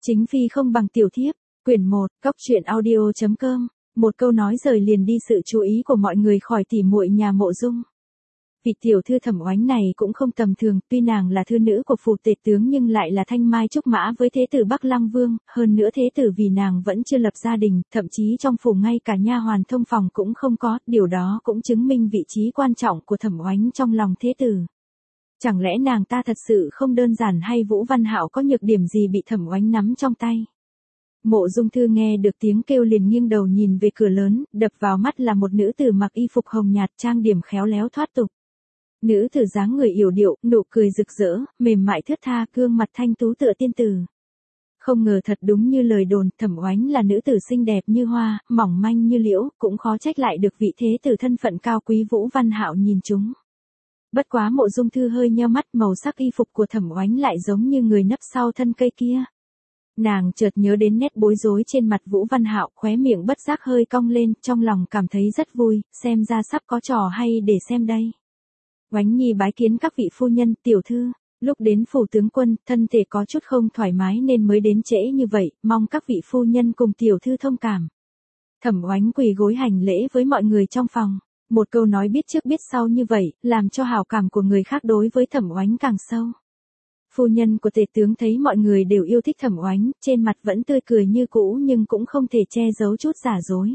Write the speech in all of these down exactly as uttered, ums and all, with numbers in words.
Chính phi không bằng tiểu thiếp, quyển một, góc truyện audio chấm com, một câu nói rời liền đi sự chú ý của mọi người khỏi tỉ muội nhà Mộ Dung. Vị tiểu thư Thẩm Oánh này cũng không tầm thường, tuy nàng là thư nữ của phủ tể tướng nhưng lại là thanh mai trúc mã với thế tử Bắc Lăng Vương, hơn nữa thế tử vì nàng vẫn chưa lập gia đình, thậm chí trong phủ ngay cả nha hoàn thông phòng cũng không có, điều đó cũng chứng minh vị trí quan trọng của Thẩm Oánh trong lòng thế tử. Chẳng lẽ nàng ta thật sự không đơn giản hay Vũ Văn Hạo có nhược điểm gì bị Thẩm Oánh nắm trong tay? Mộ Dung Thư nghe được tiếng kêu liền nghiêng đầu nhìn về cửa lớn, đập vào mắt là một nữ tử mặc y phục hồng nhạt trang điểm khéo léo thoát tục. Nữ tử dáng người yểu điệu, nụ cười rực rỡ, mềm mại thướt tha, gương mặt thanh tú tựa tiên tử. Không ngờ thật đúng như lời đồn, Thẩm Oánh là nữ tử xinh đẹp như hoa, mỏng manh như liễu, cũng khó trách lại được vị thế tử thân phận cao quý Vũ Văn Hạo nhìn chúng. Bất quá Mộ Dung Thư hơi nheo mắt, màu sắc y phục của Thẩm Oánh lại giống như người nấp sau thân cây kia. Nàng chợt nhớ đến nét bối rối trên mặt Vũ Văn Hạo, khóe miệng bất giác hơi cong lên, trong lòng cảm thấy rất vui, xem ra sắp có trò hay để xem đây. Oánh nhi bái kiến các vị phu nhân, tiểu thư. Lúc đến phủ tướng quân, thân thể có chút không thoải mái nên mới đến trễ như vậy, mong các vị phu nhân cùng tiểu thư thông cảm. Thẩm Oánh quỳ gối hành lễ với mọi người trong phòng. Một câu nói biết trước biết sau như vậy, làm cho hảo cảm của người khác đối với Thẩm Oánh càng sâu. Phu nhân của tể tướng thấy mọi người đều yêu thích Thẩm Oánh, trên mặt vẫn tươi cười như cũ nhưng cũng không thể che giấu chút giả dối.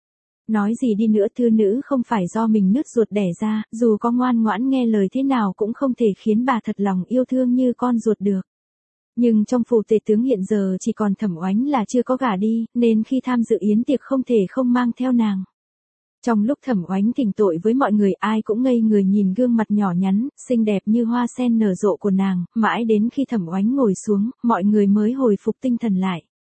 Nói gì đi nữa, thư nữ không phải do mình nứt ruột đẻ ra, dù có ngoan ngoãn nghe lời thế nào cũng không thể khiến bà thật lòng yêu thương như con ruột được. Nhưng trong phủ tể tướng hiện giờ chỉ còn Thẩm Oánh là chưa có gả đi, nên khi tham dự yến tiệc không thể không mang theo nàng. Trong lúc Thẩm Oánh thỉnh tội với mọi người, ai cũng ngây người nhìn gương mặt nhỏ nhắn, xinh đẹp như hoa sen nở rộ của nàng, mãi đến khi Thẩm Oánh ngồi xuống, mọi người mới hồi phục tinh thần lại.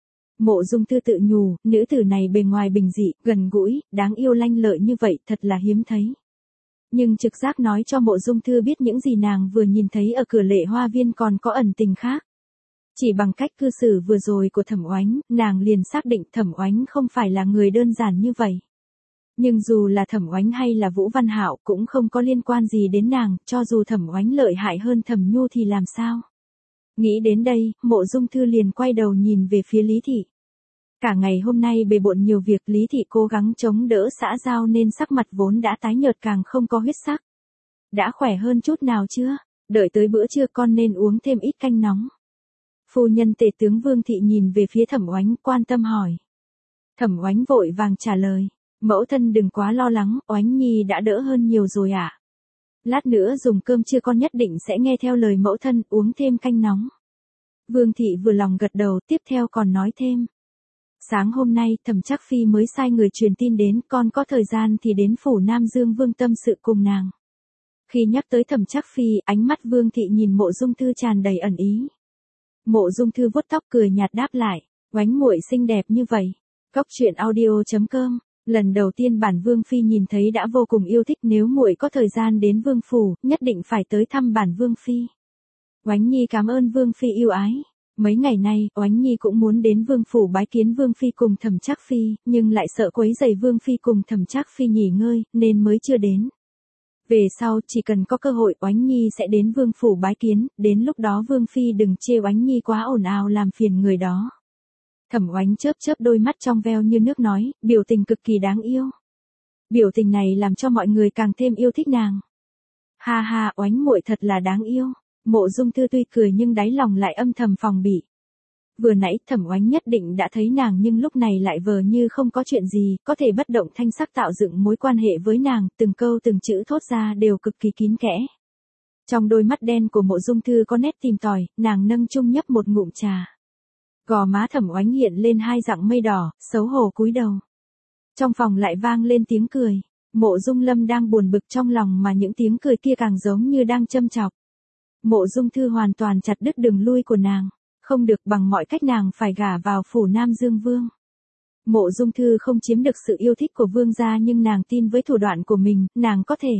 Mộ Dung Thư tự nhủ, nữ tử này bề ngoài bình dị, gần gũi, đáng yêu lanh lợi như vậy thật là hiếm thấy. Nhưng trực giác nói cho Mộ Dung Thư biết những gì nàng vừa nhìn thấy ở cửa Lệ Hoa Viên còn có ẩn tình khác. Chỉ bằng cách cư xử vừa rồi của Thẩm Oánh, nàng liền xác định Thẩm Oánh không phải là người đơn giản như vậy. Nhưng dù là Thẩm Oánh hay là Vũ Văn Hạo cũng không có liên quan gì đến nàng, cho dù Thẩm Oánh lợi hại hơn Thẩm Nhu thì làm sao? Nghĩ đến đây, Mộ Dung Thư liền quay đầu nhìn về phía Lý Thị. Cả ngày hôm nay bề bộn nhiều việc, Lý Thị cố gắng chống đỡ xã giao nên sắc mặt vốn đã tái nhợt càng không có huyết sắc. Đã khỏe hơn chút nào chưa? Đợi tới bữa trưa con nên uống thêm ít canh nóng. Phu nhân tể tướng Vương Thị nhìn về phía Thẩm Oánh quan tâm hỏi. Thẩm Oánh vội vàng trả lời. Mẫu thân đừng quá lo lắng, Oánh nhi đã đỡ hơn nhiều rồi ạ. À? Lát nữa dùng cơm trưa con nhất định sẽ nghe theo lời mẫu thân, uống thêm canh nóng. Vương Thị vừa lòng gật đầu, tiếp theo còn nói thêm. Sáng hôm nay Thẩm Trác Phi mới sai người truyền tin đến, con có thời gian thì đến phủ Nam Dương Vương tâm sự cùng nàng. Khi nhắc tới Thẩm Trác Phi, ánh mắt Vương Thị nhìn Mộ Dung Thư tràn đầy ẩn ý. Mộ Dung Thư vuốt tóc cười nhạt đáp lại, Oánh muội xinh đẹp như vậy. Góc truyện audio chấm com. Lần đầu tiên bản Vương Phi nhìn thấy đã vô cùng yêu thích, nếu muội có thời gian đến Vương phủ, nhất định phải tới thăm bản Vương Phi. Oánh nhi cảm ơn Vương Phi yêu ái. Mấy ngày nay, Oánh nhi cũng muốn đến Vương phủ bái kiến Vương Phi cùng Thẩm Trác Phi, nhưng lại sợ quấy rầy Vương Phi cùng Thẩm Trác Phi nghỉ ngơi, nên mới chưa đến. Về sau, chỉ cần có cơ hội Oánh nhi sẽ đến Vương phủ bái kiến, đến lúc đó Vương Phi đừng chê Oánh nhi quá ồn ào làm phiền người đó. Thẩm Oánh chớp chớp đôi mắt trong veo như nước nói, biểu tình cực kỳ đáng yêu. Biểu tình này làm cho mọi người càng thêm yêu thích nàng. Ha ha, Oánh muội thật là đáng yêu. Mộ Dung Thư tuy cười nhưng đáy lòng lại âm thầm phòng bị. Vừa nãy Thẩm Oánh nhất định đã thấy nàng nhưng lúc này lại vờ như không có chuyện gì, có thể bất động thanh sắc tạo dựng mối quan hệ với nàng, từng câu từng chữ thốt ra đều cực kỳ kín kẽ. Trong đôi mắt đen của Mộ Dung Thư có nét tìm tòi, nàng nâng chung nhấp một ngụm trà. Gò má Thẩm Oánh hiện lên hai dặng mây đỏ, xấu hổ cúi đầu. Trong phòng lại vang lên tiếng cười. Mộ Dung Lâm đang buồn bực trong lòng mà những tiếng cười kia càng giống như đang châm chọc. Mộ Dung Thư hoàn toàn chặt đứt đường lui của nàng. Không được, bằng mọi cách nàng phải gả vào phủ Nam Dương Vương. Mộ Dung Thư không chiếm được sự yêu thích của Vương gia nhưng nàng tin với thủ đoạn của mình, nàng có thể.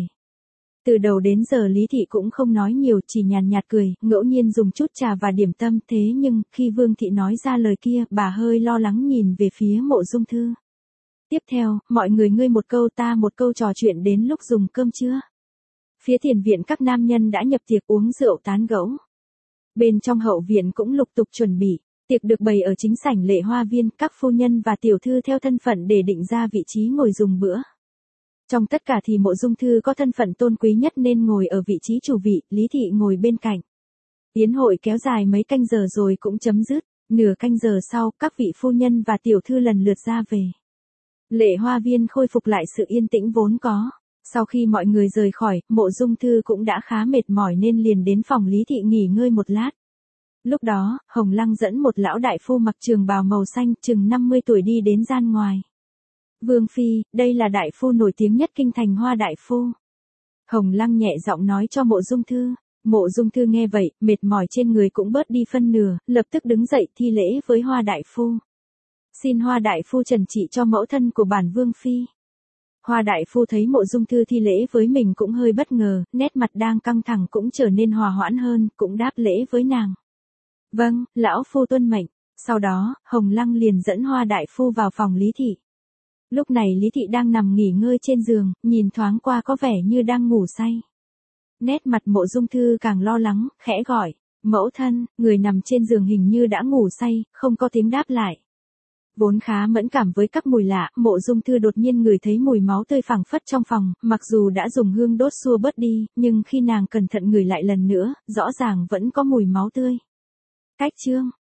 Từ đầu đến giờ Lý Thị cũng không nói nhiều, chỉ nhàn nhạt cười, ngẫu nhiên dùng chút trà và điểm tâm, thế nhưng, khi Vương Thị nói ra lời kia, bà hơi lo lắng nhìn về phía Mộ Dung Thư. Tiếp theo, mọi người ngươi một câu ta một câu trò chuyện đến lúc dùng cơm trưa. Phía thiền viện các nam nhân đã nhập tiệc uống rượu tán gẫu. Bên trong hậu viện cũng lục tục chuẩn bị. Tiệc được bày ở chính sảnh Lệ Hoa Viên, các phu nhân và tiểu thư theo thân phận để định ra vị trí ngồi dùng bữa. Trong tất cả thì Mộ Dung Thư có thân phận tôn quý nhất nên ngồi ở vị trí chủ vị, Lý Thị ngồi bên cạnh. Yến hội kéo dài mấy canh giờ rồi cũng chấm dứt, nửa canh giờ sau, các vị phu nhân và tiểu thư lần lượt ra về. Lệ Hoa Viên khôi phục lại sự yên tĩnh vốn có. Sau khi mọi người rời khỏi, Mộ Dung Thư cũng đã khá mệt mỏi nên liền đến phòng Lý Thị nghỉ ngơi một lát. Lúc đó, Hồng Lăng dẫn một lão đại phu mặc trường bào màu xanh, chừng năm mươi tuổi đi đến gian ngoài. Vương Phi, đây là đại phu nổi tiếng nhất kinh thành Hoa đại phu. Hồng Lăng nhẹ giọng nói cho Mộ Dung Thư. Mộ Dung Thư nghe vậy, mệt mỏi trên người cũng bớt đi phân nửa, lập tức đứng dậy thi lễ với Hoa đại phu. Xin Hoa đại phu trần trị cho mẫu thân của bản Vương Phi. Hoa đại phu thấy Mộ Dung Thư thi lễ với mình cũng hơi bất ngờ, nét mặt đang căng thẳng cũng trở nên hòa hoãn hơn, cũng đáp lễ với nàng. Vâng, lão phu tuân mệnh. Sau đó, Hồng Lăng liền dẫn Hoa đại phu vào phòng Lý Thị. Lúc này Lý Thị đang nằm nghỉ ngơi trên giường, nhìn thoáng qua có vẻ như đang ngủ say. Nét mặt Mộ Dung Thư càng lo lắng, khẽ gọi, mẫu thân, người nằm trên giường hình như đã ngủ say, không có tiếng đáp lại. Vốn khá mẫn cảm với các mùi lạ, Mộ Dung Thư đột nhiên ngửi thấy mùi máu tươi phảng phất trong phòng, mặc dù đã dùng hương đốt xua bớt đi, nhưng khi nàng cẩn thận ngửi lại lần nữa, rõ ràng vẫn có mùi máu tươi. Cách chương